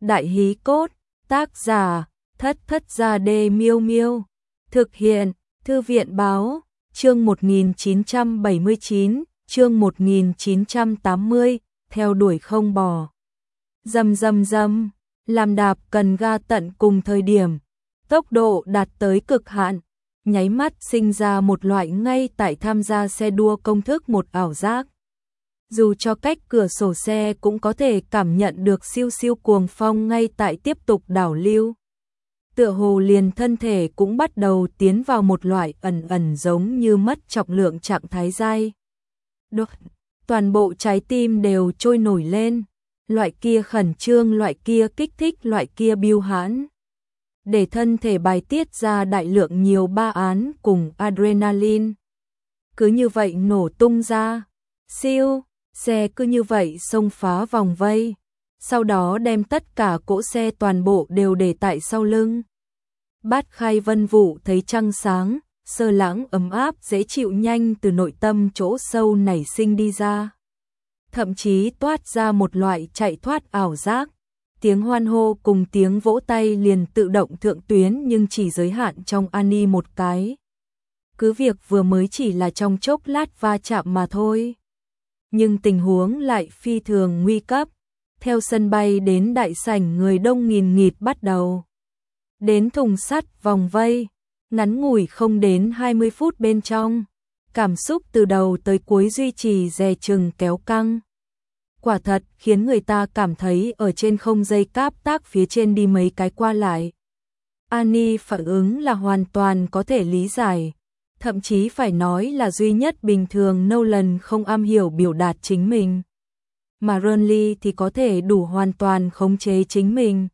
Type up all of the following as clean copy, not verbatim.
Đại hí cốt, tác giả, Thất Thất Gia Đê Miêu Miêu. Thực hiện, Thư viện báo, chương 1979, chương 1980, theo đuổi không bỏ. Rầm rầm rầm, làm đạp cần ga tận cùng thời điểm, tốc độ đạt tới cực hạn, nháy mắt sinh ra một loại ngay tại tham gia xe đua công thức một ảo giác. Dù cho cách cửa sổ xe cũng có thể cảm nhận được siêu siêu cuồng phong ngay tại tiếp tục đảo lưu. Tựa hồ liền thân thể cũng bắt đầu tiến vào một loại ẩn ẩn giống như mất trọng lượng trạng thái dai. Toàn bộ trái tim đều trôi nổi lên, loại kia khẩn trương, loại kia kích thích, loại kia biêu hãn. Để thân thể bài tiết ra đại lượng nhiều ba án cùng adrenaline. Cứ như vậy nổ tung ra, siêu, xe cứ như vậy xông phá vòng vây, sau đó đem tất cả cỗ xe toàn bộ đều để tại sau lưng. Bát Khai Vân Vũ thấy trăng sáng, sơ lãng ấm áp dễ chịu nhanh từ nội tâm chỗ sâu nảy sinh đi ra. Thậm chí toát ra một loại chạy thoát ảo giác. Tiếng hoan hô cùng tiếng vỗ tay liền tự động thượng tuyến nhưng chỉ giới hạn trong Annie một cái. Cứ việc vừa mới chỉ là trong chốc lát va chạm mà thôi. Nhưng tình huống lại phi thường nguy cấp. Theo sân bay đến đại sảnh người đông nghìn nghịt bắt đầu. Đến thùng sắt vòng vây, ngắn ngủi không đến 20 phút bên trong. Cảm xúc từ đầu tới cuối duy trì dè chừng kéo căng. Quả thật khiến người ta cảm thấy ở trên không dây cáp tác phía trên đi mấy cái qua lại. Annie phản ứng là hoàn toàn có thể lý giải. Thậm chí phải nói là duy nhất bình thường Nolan không am hiểu biểu đạt chính mình. Mà Renly thì có thể đủ hoàn toàn khống chế chính mình.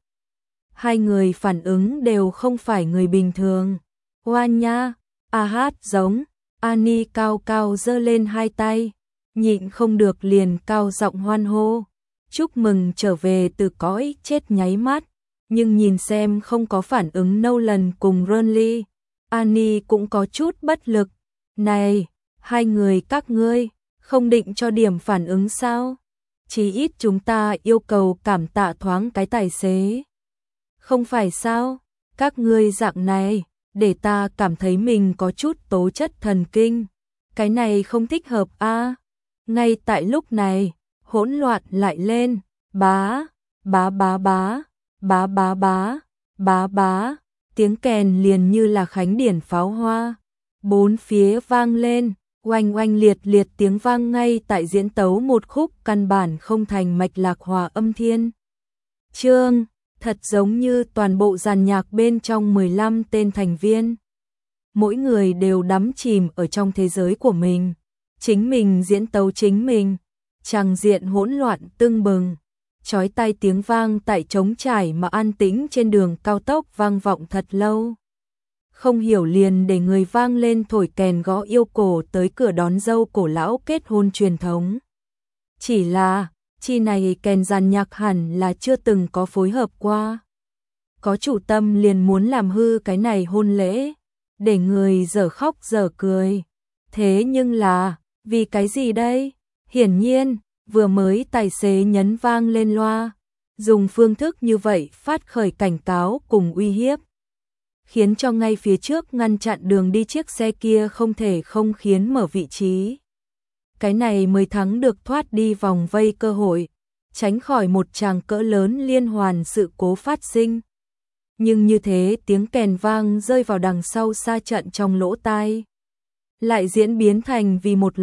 Hai người phản ứng đều không phải người bình thường. Oan nha, hát giống, Annie cao cao giơ lên hai tay, nhịn không được liền cao giọng hoan hô. Chúc mừng trở về từ cõi chết nháy mắt, nhưng nhìn xem không có phản ứng Nolan cùng Renly, Annie cũng có chút bất lực. Này, hai người các ngươi, không định cho điểm phản ứng sao? Chí ít chúng ta yêu cầu cảm tạ thoáng cái tài xế. Không phải sao, các ngươi dạng này, để ta cảm thấy mình có chút tố chất thần kinh. Cái này không thích hợp a. Ngay tại lúc này, hỗn loạn lại lên, bá, bá bá bá, bá bá bá, bá bá, tiếng kèn liền như là khánh điển pháo hoa. Bốn phía vang lên, oanh oanh liệt liệt tiếng vang ngay tại diễn tấu một khúc căn bản không thành mạch lạc hòa âm thiên. Chương, thật giống như toàn bộ dàn nhạc bên trong 15 tên thành viên. Mỗi người đều đắm chìm ở trong thế giới của mình. Chính mình diễn tấu chính mình. Tràng diện hỗn loạn tưng bừng. Chói tai tiếng vang tại trống trải mà an tĩnh trên đường cao tốc vang vọng thật lâu. Không hiểu liền để người vang lên thổi kèn gõ yêu cổ tới cửa đón dâu cổ lão kết hôn truyền thống. Chỉ là, chi này kèn dàn nhạc hẳn là chưa từng có phối hợp qua. Có chủ tâm liền muốn làm hư cái này hôn lễ, để người dở khóc dở cười. Thế nhưng là, vì cái gì đây? Hiển nhiên, vừa mới tài xế nhấn vang lên loa, dùng phương thức như vậy phát khởi cảnh cáo cùng uy hiếp. Khiến cho ngay phía trước ngăn chặn đường đi chiếc xe kia không thể không khiến mở vị trí. Cái này mới thắng được thoát đi vòng vây cơ hội, tránh khỏi một tràng cỡ lớn liên hoàn sự cố phát sinh. Nhưng như thế tiếng kèn vang rơi vào đằng sau xa trận trong lỗ tai. Lại diễn biến thành vì một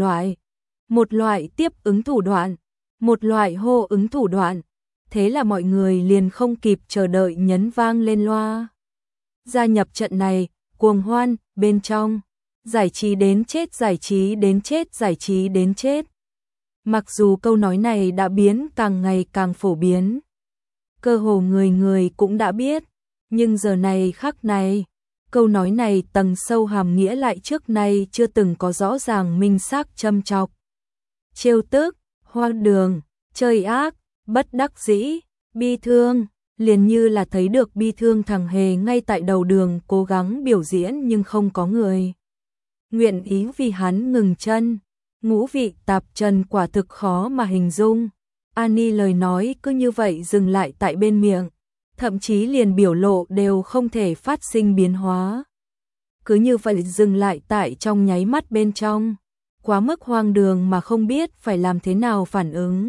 loại tiếp ứng thủ đoạn, một loại hô ứng thủ đoạn. Thế là mọi người liền không kịp chờ đợi nhấn vang lên loa. Gia nhập trận này, cuồng hoan, bên trong, giải trí đến chết, giải trí đến chết, giải trí đến chết. Mặc dù câu nói này đã biến càng ngày càng phổ biến, cơ hồ người người cũng đã biết, nhưng giờ này khắc này, câu nói này tầng sâu hàm nghĩa lại trước nay chưa từng có rõ ràng minh xác châm chọc. Trêu tức, hoang đường, chơi ác, bất đắc dĩ, bi thương. Liền như là thấy được bi thương thằng hề ngay tại đầu đường cố gắng biểu diễn nhưng không có người nguyện ý vì hắn ngừng chân. Ngũ vị tạp trần quả thực khó mà hình dung. Annie lời nói cứ như vậy dừng lại tại bên miệng, thậm chí liền biểu lộ đều không thể phát sinh biến hóa. Cứ như vậy dừng lại tại trong nháy mắt bên trong, quá mức hoang đường mà không biết phải làm thế nào phản ứng.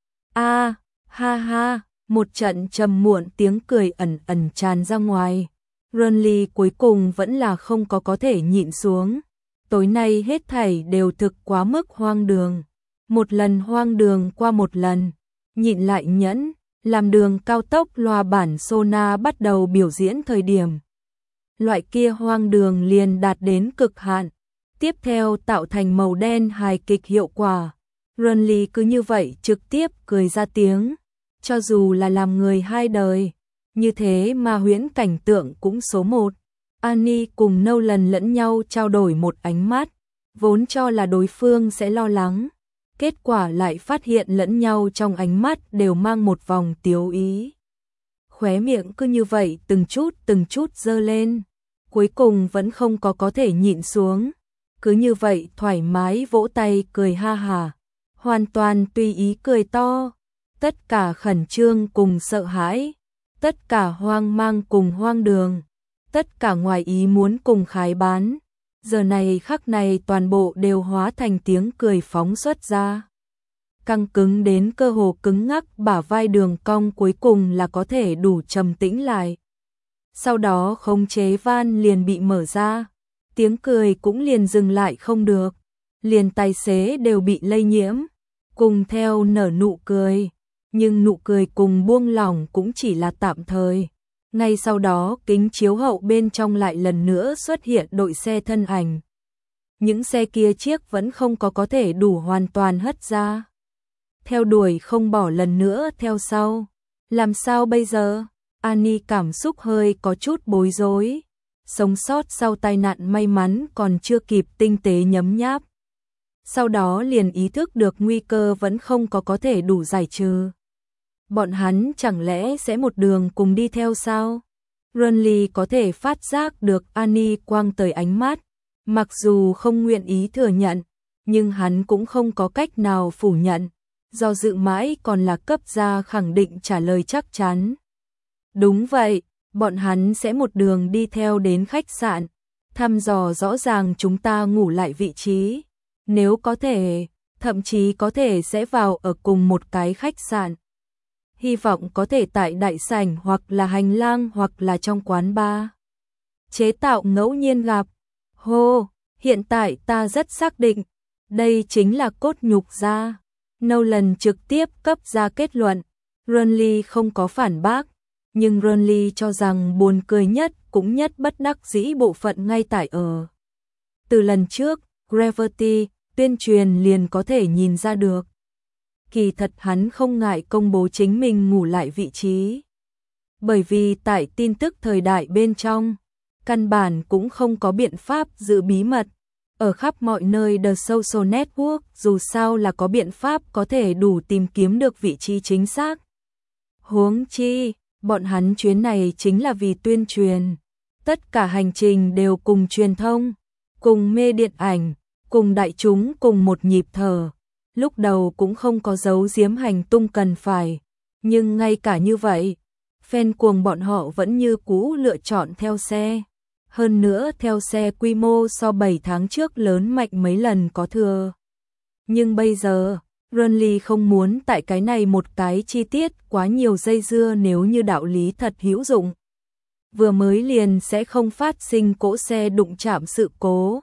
A, ha ha, một trận trầm muộn tiếng cười ẩn ẩn tràn ra ngoài. Renly cuối cùng vẫn là không có thể nhịn xuống. Tối nay hết thảy đều thực quá mức hoang đường. Một lần hoang đường qua một lần, nhịn lại nhẫn, làm đường cao tốc loa bản Sona bắt đầu biểu diễn thời điểm. Loại kia hoang đường liền đạt đến cực hạn, tiếp theo tạo thành màu đen hài kịch hiệu quả. Renly cứ như vậy trực tiếp cười ra tiếng, cho dù là làm người hai đời, như thế mà huyễn cảnh tượng cũng số một. Annie cùng Nolan lẫn nhau trao đổi một ánh mắt, vốn cho là đối phương sẽ lo lắng, kết quả lại phát hiện lẫn nhau trong ánh mắt đều mang một vòng tiếu ý. Khóe miệng cứ như vậy từng chút giơ lên, cuối cùng vẫn không có thể nhịn xuống, cứ như vậy thoải mái vỗ tay cười ha hả, hoàn toàn tùy ý cười to, tất cả khẩn trương cùng sợ hãi, tất cả hoang mang cùng hoang đường, tất cả ngoài ý muốn cùng khái bán, giờ này khắc này toàn bộ đều hóa thành tiếng cười phóng xuất ra. Căng cứng đến cơ hồ cứng ngắc bả vai đường cong cuối cùng là có thể đủ trầm tĩnh lại. Sau đó khống chế van liền bị mở ra, tiếng cười cũng liền dừng lại không được, liền tài xế đều bị lây nhiễm, cùng theo nở nụ cười, nhưng nụ cười cùng buông lỏng cũng chỉ là tạm thời. Ngay sau đó kính chiếu hậu bên trong lại lần nữa xuất hiện đội xe thân ảnh. Những xe kia chiếc vẫn không có thể đủ hoàn toàn hất ra. Theo đuổi không bỏ lần nữa theo sau. Làm sao bây giờ? Annie cảm xúc hơi có chút bối rối. Sống sót sau tai nạn may mắn còn chưa kịp tinh tế nhấm nháp. Sau đó liền ý thức được nguy cơ vẫn không có thể đủ giải trừ. Bọn hắn chẳng lẽ sẽ một đường cùng đi theo sao? Renly có thể phát giác được Annie quang tới ánh mắt, mặc dù không nguyện ý thừa nhận, nhưng hắn cũng không có cách nào phủ nhận, do dự mãi còn là cấp ra khẳng định trả lời chắc chắn. Đúng vậy, bọn hắn sẽ một đường đi theo đến khách sạn, thăm dò rõ ràng chúng ta ngủ lại vị trí, nếu có thể, thậm chí có thể sẽ vào ở cùng một cái khách sạn. Hy vọng có thể tại đại sảnh hoặc là hành lang hoặc là trong quán bar. Chế tạo ngẫu nhiên gặp. Hô, hiện tại ta rất xác định, đây chính là cốt nhục gia. Nolan trực tiếp cấp ra kết luận, Renly không có phản bác, nhưng Renly cho rằng buồn cười nhất cũng nhất bất đắc dĩ bộ phận ngay tại ở. Từ lần trước, Gravity, tuyên truyền liền có thể nhìn ra được. Kỳ thật hắn không ngại công bố chính mình ngủ lại vị trí. Bởi vì tại tin tức thời đại bên trong, căn bản cũng không có biện pháp giữ bí mật. Ở khắp mọi nơi The Social Network dù sao là có biện pháp có thể đủ tìm kiếm được vị trí chính xác. Huống chi, bọn hắn chuyến này chính là vì tuyên truyền. Tất cả hành trình đều cùng truyền thông, cùng mê điện ảnh, cùng đại chúng cùng một nhịp thở. Lúc đầu cũng không có giấu giếm hành tung cần phải, nhưng ngay cả như vậy, fan cuồng bọn họ vẫn như cũ lựa chọn theo xe. Hơn nữa theo xe quy mô so 7 tháng trước lớn mạnh mấy lần có thừa. Nhưng bây giờ, Renly không muốn tại cái này một cái chi tiết quá nhiều dây dưa nếu như đạo lý thật hữu dụng. Vừa mới liền sẽ không phát sinh cỗ xe đụng chạm sự cố.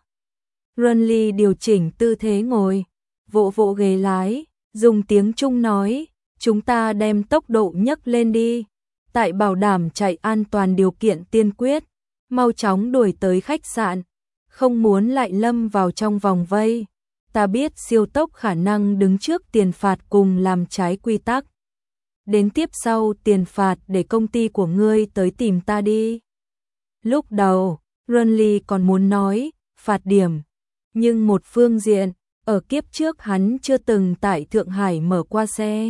Renly điều chỉnh tư thế ngồi, vỗ vỗ ghế lái, dùng tiếng Trung nói, chúng ta đem tốc độ nhấc lên đi. Tại bảo đảm chạy an toàn điều kiện tiên quyết, mau chóng đuổi tới khách sạn, không muốn lại lâm vào trong vòng vây. Ta biết siêu tốc khả năng đứng trước tiền phạt cùng làm trái quy tắc. Đến tiếp sau tiền phạt để công ty của ngươi tới tìm ta đi. Lúc đầu, Renly còn muốn nói, phạt điểm. Nhưng một phương diện, ở kiếp trước hắn chưa từng tại Thượng Hải mở qua xe.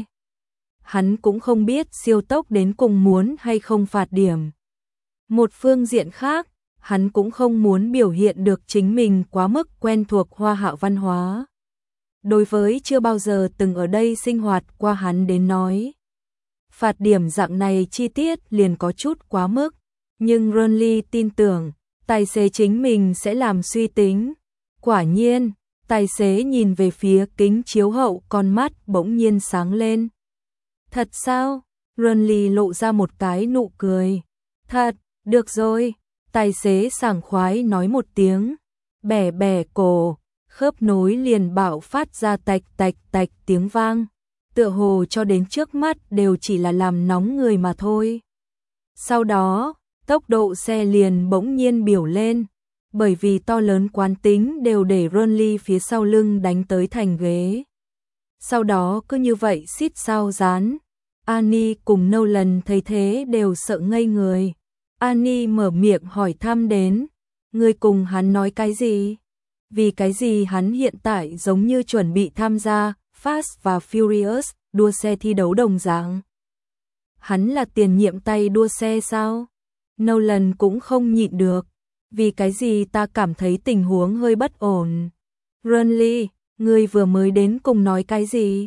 Hắn cũng không biết siêu tốc đến cùng muốn hay không phạt điểm. Một phương diện khác, hắn cũng không muốn biểu hiện được chính mình quá mức quen thuộc Hoa Hạ văn hóa. Đối với chưa bao giờ từng ở đây sinh hoạt qua hắn đến nói, phạt điểm dạng này chi tiết liền có chút quá mức, nhưng Ronly tin tưởng, tài xế chính mình sẽ làm suy tính. Quả nhiên, tài xế nhìn về phía kính chiếu hậu, con mắt bỗng nhiên sáng lên. Thật sao? Ronly lộ ra một cái nụ cười. Thật, được rồi, tài xế sảng khoái nói một tiếng, bẻ bẻ cổ, khớp nối liền bạo phát ra tạch tạch tạch tiếng vang, tựa hồ cho đến trước mắt đều chỉ là làm nóng người mà thôi. Sau đó, tốc độ xe liền bỗng nhiên biểu lên, bởi vì to lớn quán tính đều để Ronly phía sau lưng đánh tới thành ghế. Sau đó cứ như vậy xít sao dán. Annie cùng Nolan thấy thế đều sợ ngây người. Annie mở miệng hỏi thăm đến, người cùng hắn nói cái gì? Vì cái gì hắn hiện tại giống như chuẩn bị tham gia Fast và Furious đua xe thi đấu đồng dạng? Hắn là tiền nhiệm tay đua xe sao? Nolan cũng không nhịn được. Vì cái gì ta cảm thấy tình huống hơi bất ổn? Ronly, ngươi vừa mới đến cùng nói cái gì?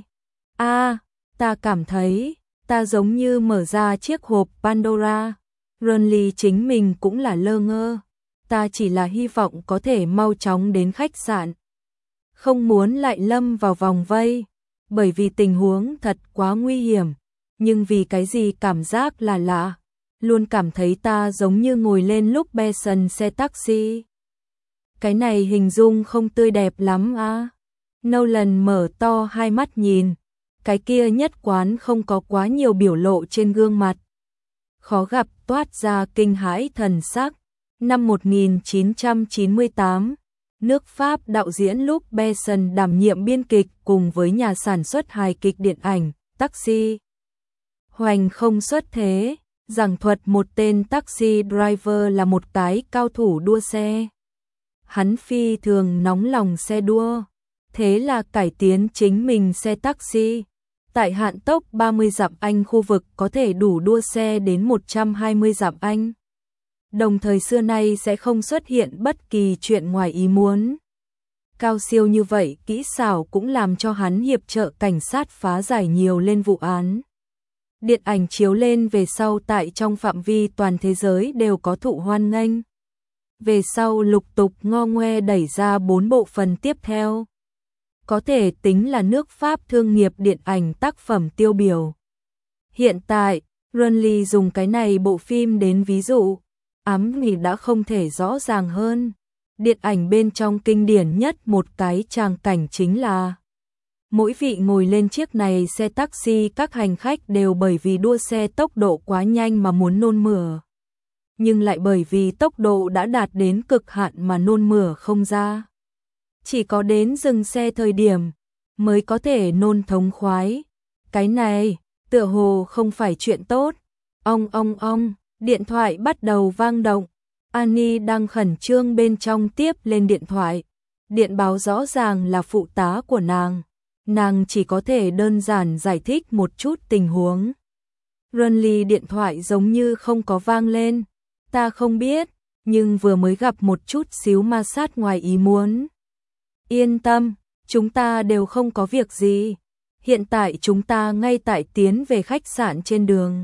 Ta cảm thấy, ta giống như mở ra chiếc hộp Pandora. Ronly chính mình cũng là lơ ngơ. Ta chỉ là hy vọng có thể mau chóng đến khách sạn. Không muốn lại lâm vào vòng vây, bởi vì tình huống thật quá nguy hiểm. Nhưng vì cái gì cảm giác là lạ, luôn cảm thấy ta giống như ngồi lên lúc Benson xe taxi. Cái này hình dung không tươi đẹp lắm á. Nolan mở to hai mắt nhìn, cái kia nhất quán không có quá nhiều biểu lộ trên gương mặt. Khó gặp toát ra kinh hãi thần sắc. Năm 1998, nước Pháp đạo diễn Luc Besson đảm nhiệm biên kịch cùng với nhà sản xuất hài kịch điện ảnh Taxi. Hoành không xuất thế, giảng thuật một tên taxi driver là một cái cao thủ đua xe. Hắn phi thường nóng lòng xe đua, thế là cải tiến chính mình xe taxi. Tại hạn tốc 30 dặm Anh khu vực có thể đủ đua xe đến 120 dặm Anh. Đồng thời xưa nay sẽ không xuất hiện bất kỳ chuyện ngoài ý muốn. Cao siêu như vậy kỹ xảo cũng làm cho hắn hiệp trợ cảnh sát phá giải nhiều lên vụ án. Điện ảnh chiếu lên về sau tại trong phạm vi toàn thế giới đều có thụ hoan nghênh. Về sau lục tục ngo ngoe đẩy ra 4 bộ phần tiếp theo. Có thể tính là nước Pháp thương nghiệp điện ảnh tác phẩm tiêu biểu. Hiện tại, Ronly dùng cái này bộ phim đến ví dụ, ám nghị đã không thể rõ ràng hơn. Điện ảnh bên trong kinh điển nhất một cái tràng cảnh chính là mỗi vị ngồi lên chiếc này xe taxi, các hành khách đều bởi vì đua xe tốc độ quá nhanh mà muốn nôn mửa. Nhưng lại bởi vì tốc độ đã đạt đến cực hạn mà nôn mửa không ra. Chỉ có đến dừng xe thời điểm mới có thể nôn thống khoái. Cái này, tựa hồ không phải chuyện tốt. Ong, điện thoại bắt đầu vang động. Annie đang khẩn trương bên trong tiếp lên điện thoại. Điện báo rõ ràng là phụ tá của nàng. Nàng chỉ có thể đơn giản giải thích một chút tình huống. Ronly điện thoại giống như không có vang lên. Ta không biết, nhưng vừa mới gặp một chút xíu ma sát ngoài ý muốn. Yên tâm, chúng ta đều không có việc gì. Hiện tại chúng ta ngay tại tiến về khách sạn trên đường.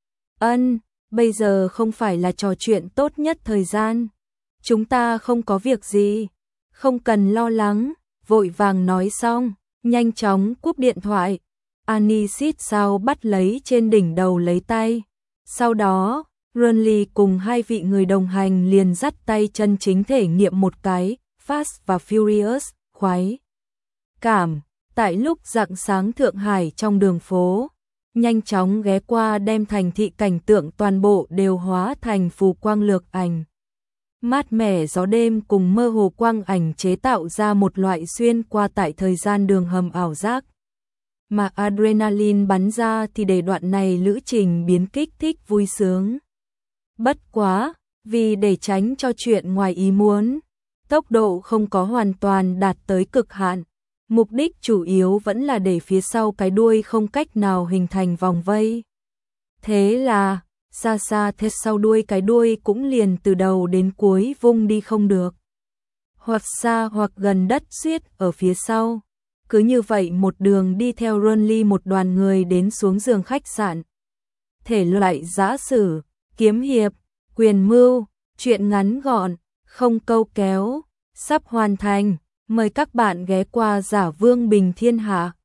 Bây giờ không phải là trò chuyện tốt nhất thời gian. Chúng ta không có việc gì. Không cần lo lắng, vội vàng nói xong, nhanh chóng cúp điện thoại. Annie xít sao bắt lấy trên đỉnh đầu lấy tay. Sau đó, Ronly cùng hai vị người đồng hành liền dắt tay chân chính thể nghiệm một cái Fast và Furious khoái cảm. Tại lúc rạng sáng Thượng Hải trong đường phố, nhanh chóng ghé qua đem thành thị cảnh tượng toàn bộ đều hóa thành phù quang lược ảnh. Mát mẻ gió đêm cùng mơ hồ quang ảnh chế tạo ra một loại xuyên qua tại thời gian đường hầm ảo giác. Mà adrenaline bắn ra thì để đoạn này lữ trình biến kích thích vui sướng. Bất quá, vì để tránh cho chuyện ngoài ý muốn, tốc độ không có hoàn toàn đạt tới cực hạn. Mục đích chủ yếu vẫn là để phía sau cái đuôi không cách nào hình thành vòng vây. Thế là, xa thế sau đuôi cái đuôi cũng liền từ đầu đến cuối vung đi không được. Hoặc xa hoặc gần đất suýt ở phía sau. Cứ như vậy một đường đi theo Ronly một đoàn người đến xuống giường khách sạn. thể loại giã sử, kiếm hiệp, quyền mưu, truyện ngắn gọn, không câu kéo, sắp hoàn thành. Mời các bạn ghé qua Giả Vương Bình Thiên Hạ.